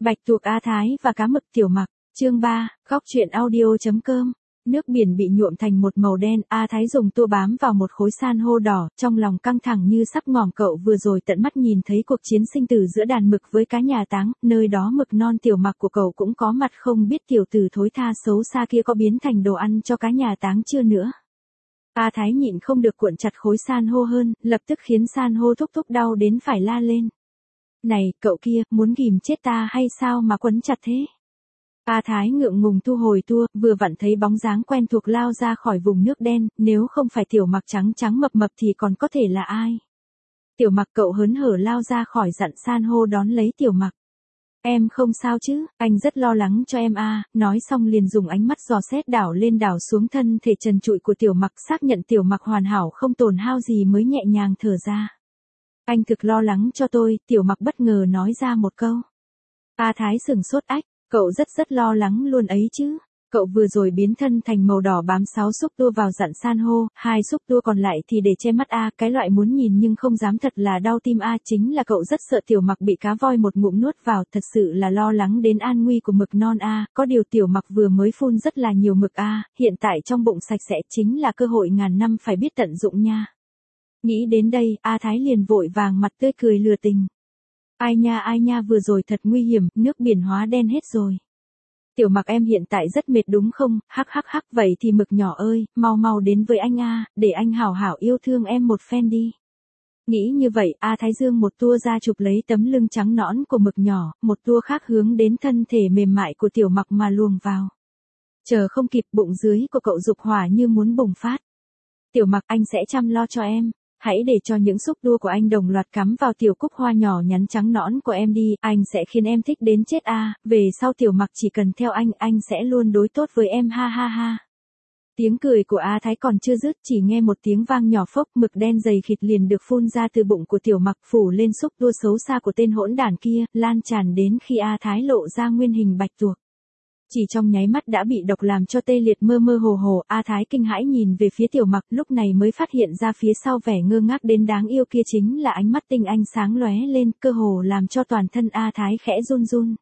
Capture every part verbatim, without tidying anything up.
Bạch tuộc A Thái và cá mực Tiểu Mặc, chương ba, góc truyện audio.com. Nước biển bị nhuộm thành một màu đen, A Thái dùng tua bám vào một khối san hô đỏ, trong lòng căng thẳng như sắp ngỏm. Cậu vừa rồi tận mắt nhìn thấy cuộc chiến sinh tử giữa đàn mực với cá nhà táng, nơi đó mực non Tiểu Mặc của cậu cũng có mặt, không biết tiểu tử thối tha xấu xa kia có biến thành đồ ăn cho cá nhà táng chưa nữa. A Thái nhịn không được cuộn chặt khối san hô hơn, lập tức khiến san hô thúc thúc đau đến phải la lên. Này, cậu kia, muốn ghìm chết ta hay sao mà quấn chặt thế? A Thái ngượng ngùng thu hồi tua, vừa vặn thấy bóng dáng quen thuộc lao ra khỏi vùng nước đen, nếu không phải Tiểu Mặc trắng trắng mập mập thì còn có thể là ai? Tiểu Mặc cậu hớn hở lao ra khỏi dặn san hô đón lấy Tiểu Mặc. Em không sao chứ, anh rất lo lắng cho em a. Nói xong liền dùng ánh mắt dò xét đảo lên đảo xuống thân thể trần trụi của Tiểu Mặc, xác nhận Tiểu Mặc hoàn hảo không tổn hao gì mới nhẹ nhàng thở ra. Anh thực lo lắng cho tôi, Tiểu Mặc bất ngờ nói ra một câu. A Thái sừng sốt ách, cậu rất rất lo lắng luôn ấy chứ. Cậu vừa rồi biến thân thành màu đỏ bám sáu xúc tua vào dặn san hô, hai xúc tua còn lại thì để che mắt A, cái loại muốn nhìn nhưng không dám thật là đau tim A, chính là cậu rất sợ Tiểu Mặc bị cá voi một ngụm nuốt vào, thật sự là lo lắng đến an nguy của mực non A, có điều Tiểu Mặc vừa mới phun rất là nhiều mực A, hiện tại trong bụng sạch sẽ chính là cơ hội ngàn năm phải biết tận dụng nha. Nghĩ đến đây, A Thái liền vội vàng mặt tươi cười lừa tình. Ai nha ai nha vừa rồi thật nguy hiểm, nước biển hóa đen hết rồi. Tiểu Mặc em hiện tại rất mệt đúng không, hắc hắc hắc, vậy thì mực nhỏ ơi, mau mau đến với anh a, để anh hảo hảo yêu thương em một phen đi. Nghĩ như vậy, A Thái Dương một tua ra chụp lấy tấm lưng trắng nõn của mực nhỏ, một tua khác hướng đến thân thể mềm mại của Tiểu Mặc mà luồng vào. Chờ không kịp, bụng dưới của cậu dục hỏa như muốn bùng phát. Tiểu Mặc, anh sẽ chăm lo cho em. Hãy để cho những xúc tua của anh đồng loạt cắm vào tiểu cúc hoa nhỏ nhắn trắng nõn của em đi, anh sẽ khiến em thích đến chết a. À, về sau Tiểu Mặc chỉ cần theo anh, anh sẽ luôn đối tốt với em ha ha ha. Tiếng cười của A Thái còn chưa dứt, chỉ nghe một tiếng vang nhỏ phốc, mực đen dày khịt liền được phun ra từ bụng của Tiểu Mặc, phủ lên xúc tua xấu xa của tên hỗn đản kia, lan tràn đến khi A Thái lộ ra nguyên hình bạch tuộc. Chỉ trong nháy mắt đã bị độc làm cho tê liệt mơ mơ hồ hồ, A Thái kinh hãi nhìn về phía Tiểu Mặc, lúc này mới phát hiện ra phía sau vẻ ngơ ngác đến đáng yêu kia chính là ánh mắt tinh anh sáng lóe lên, cơ hồ làm cho toàn thân A Thái khẽ run run.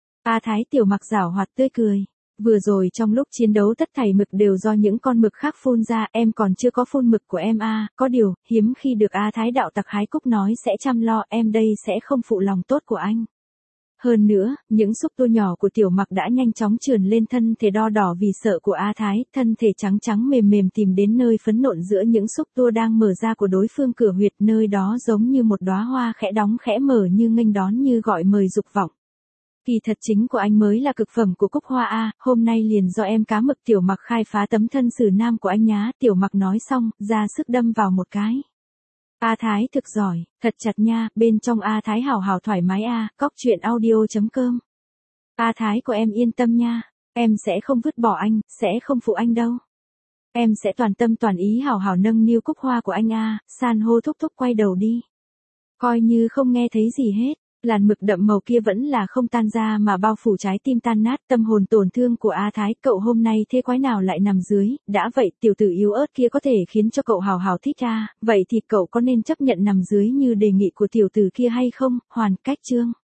A Thái Tiểu Mặc giảo hoạt tươi cười. Vừa rồi trong lúc chiến đấu tất thảy mực đều do những con mực khác phun ra, em còn chưa có phun mực của em a, à, có điều, hiếm khi được A Thái đạo tặc hái cúc nói sẽ chăm lo, em đây sẽ không phụ lòng tốt của anh. Hơn nữa, những xúc tua nhỏ của Tiểu Mặc đã nhanh chóng trườn lên thân thể đo đỏ vì sợ của A Thái, thân thể trắng trắng mềm mềm tìm đến nơi phấn nộn giữa những xúc tua đang mở ra của đối phương cửa huyệt, nơi đó giống như một đóa hoa khẽ đóng khẽ mở như nghênh đón như gọi mời dục vọng. Kỳ thật chính của anh mới là cực phẩm của cúc hoa a, hôm nay liền do em cá mực Tiểu Mặc khai phá tấm thân xử nam của anh nhá. Tiểu Mặc nói xong, ra sức đâm vào một cái. A Thái thực giỏi, thật chặt nha, bên trong A Thái hào hào thoải mái a, góc truyện audio.com. A Thái của em yên tâm nha, em sẽ không vứt bỏ anh, sẽ không phụ anh đâu. Em sẽ toàn tâm toàn ý hào hào nâng niu cúc hoa của anh a, san hô thúc thúc quay đầu đi. Coi như không nghe thấy gì hết, làn mực đậm màu kia vẫn là không tan ra mà bao phủ trái tim tan nát, tâm hồn tổn thương của A Thái. Cậu hôm nay thế quái nào lại nằm dưới, đã vậy tiểu tử yếu ớt kia có thể khiến cho cậu hào hào thích a, vậy thì cậu có nên chấp nhận nằm dưới như đề nghị của tiểu tử kia hay không? Hoàn cách chương.